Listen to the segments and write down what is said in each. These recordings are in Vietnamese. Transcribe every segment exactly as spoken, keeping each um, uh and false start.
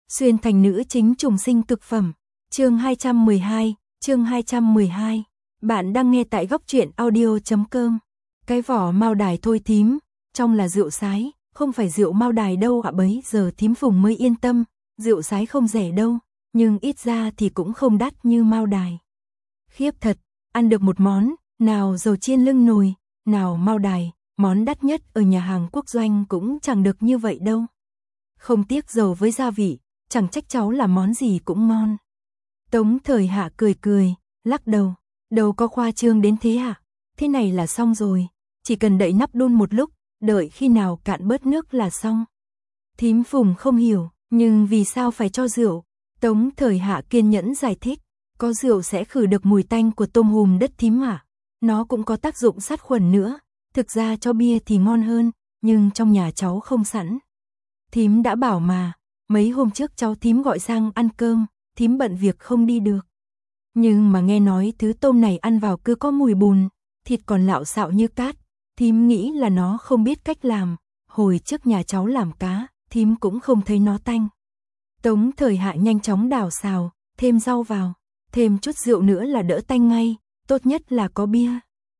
Xuyên thành nữ chính trùng sinh cực phẩm. Chương hai trăm mười hai, chương hai trăm mười hai. Bạn đang nghe tại góc truyện audio chấm com. Cái vỏ mao đài thôi thím, trong là rượu sái, không phải rượu mao đài đâu ạ. Bấy giờ thím Phùng mới yên tâm, rượu sái không rẻ đâu, nhưng ít ra thì cũng không đắt như mao đài. Khiếp thật, ăn được một món, nào dầu chiên lưng nồi, nào mao đài, món đắt nhất ở nhà hàng quốc doanh cũng chẳng được như vậy đâu. Không tiếc dầu với gia vị, chẳng trách cháu làm món gì cũng ngon. Tống Thời Hạ cười cười, lắc đầu, đâu có khoa trương đến thế à, thế này là xong rồi, chỉ cần đậy nắp đun một lúc, đợi khi nào cạn bớt nước là xong. Thím Phùng không hiểu, nhưng vì sao phải cho rượu? Tống Thời Hạ kiên nhẫn giải thích, có rượu sẽ khử được mùi tanh của tôm hùm đất thím ạ. Nó cũng có tác dụng sát khuẩn nữa, thực ra cho bia thì ngon hơn, nhưng trong nhà cháu không sẵn. Thím đã bảo mà, mấy hôm trước cháu thím gọi sang ăn cơm, thím bận việc không đi được. Nhưng mà nghe nói thứ tôm này ăn vào cứ có mùi bùn, thịt còn lạo xạo như cát, thím nghĩ là nó không biết cách làm, hồi trước nhà cháu làm cá, thím cũng không thấy nó tanh. Tống Thời Hạ nhanh chóng đảo xào, thêm rau vào, thêm chút rượu nữa là đỡ tanh ngay, tốt nhất là có bia.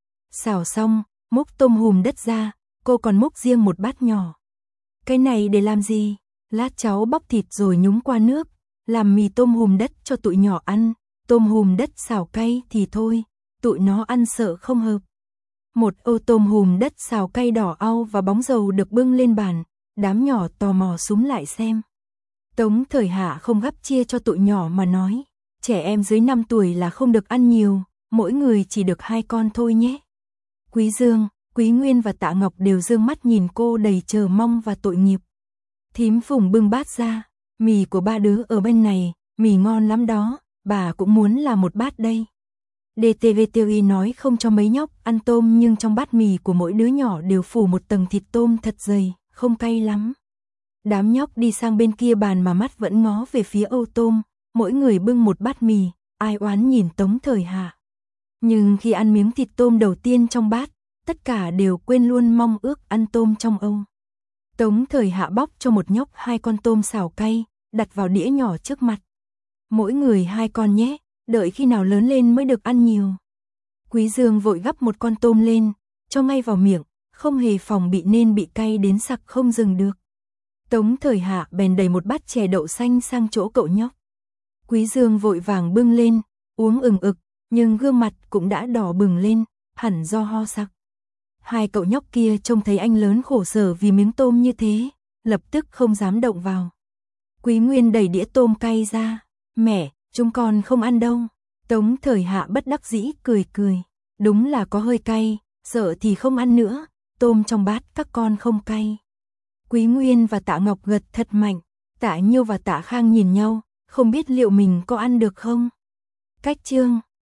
Xào xong, múc tôm hùm đất ra, cô còn múc riêng một bát nhỏ. Cái này để làm gì? Lát cháu bóc thịt rồi nhúng qua nước, làm mì tôm hùm đất cho tụi nhỏ ăn, tôm hùm đất xào cay thì thôi, tụi nó ăn sợ không hợp. Một ô tôm hùm đất xào cay đỏ au và bóng dầu được bưng lên bàn, đám nhỏ tò mò súm lại xem. Tống Thời Hạ không gắp chia cho tụi nhỏ mà nói, trẻ em dưới năm tuổi là không được ăn nhiều, mỗi người chỉ được hai con thôi nhé. Quý Dương, Quý Nguyên và Tạ Ngọc đều dương mắt nhìn cô đầy chờ mong và tội nghiệp. Thím Phùng bưng bát ra, mì của ba đứa ở bên này, mì ngon lắm đó, bà cũng muốn là một bát đây. đê tê vê tê i nói không cho mấy nhóc ăn tôm, nhưng trong bát mì của mỗi đứa nhỏ đều phủ một tầng thịt tôm thật dày, không cay lắm. Đám nhóc đi sang bên kia bàn mà mắt vẫn ngó về phía ô tôm, mỗi người bưng một bát mì, ai oán nhìn Tống Thời Hạ. Nhưng khi ăn miếng thịt tôm đầu tiên trong bát, tất cả đều quên luôn mong ước ăn tôm trong âu. Tống Thời Hạ bóc cho một nhóc hai con tôm xào cay, đặt vào đĩa nhỏ trước mặt. Mỗi người hai con nhé, đợi khi nào lớn lên mới được ăn nhiều. Quý Dương vội gắp một con tôm lên, cho ngay vào miệng, không hề phòng bị nên bị cay đến sặc không dừng được. Tống Thời Hạ bèn đẩy một bát chè đậu xanh sang chỗ cậu nhóc. Quý Dương vội vàng bưng lên, uống ừng ực, nhưng gương mặt cũng đã đỏ bừng lên, hẳn do ho sặc. Hai cậu nhóc kia trông thấy anh lớn khổ sở vì miếng tôm như thế, lập tức không dám động vào. Quý Nguyên đẩy đĩa tôm cay ra, mẹ, chúng con không ăn đâu. Tống Thời Hạ bất đắc dĩ cười cười, đúng là có hơi cay, sợ thì không ăn nữa, tôm trong bát các con không cay. Quý Nguyên và Tạ Ngọc gật thật mạnh, Tạ Nhiêu và Tạ Khang nhìn nhau, không biết liệu mình có ăn được không. Cách chương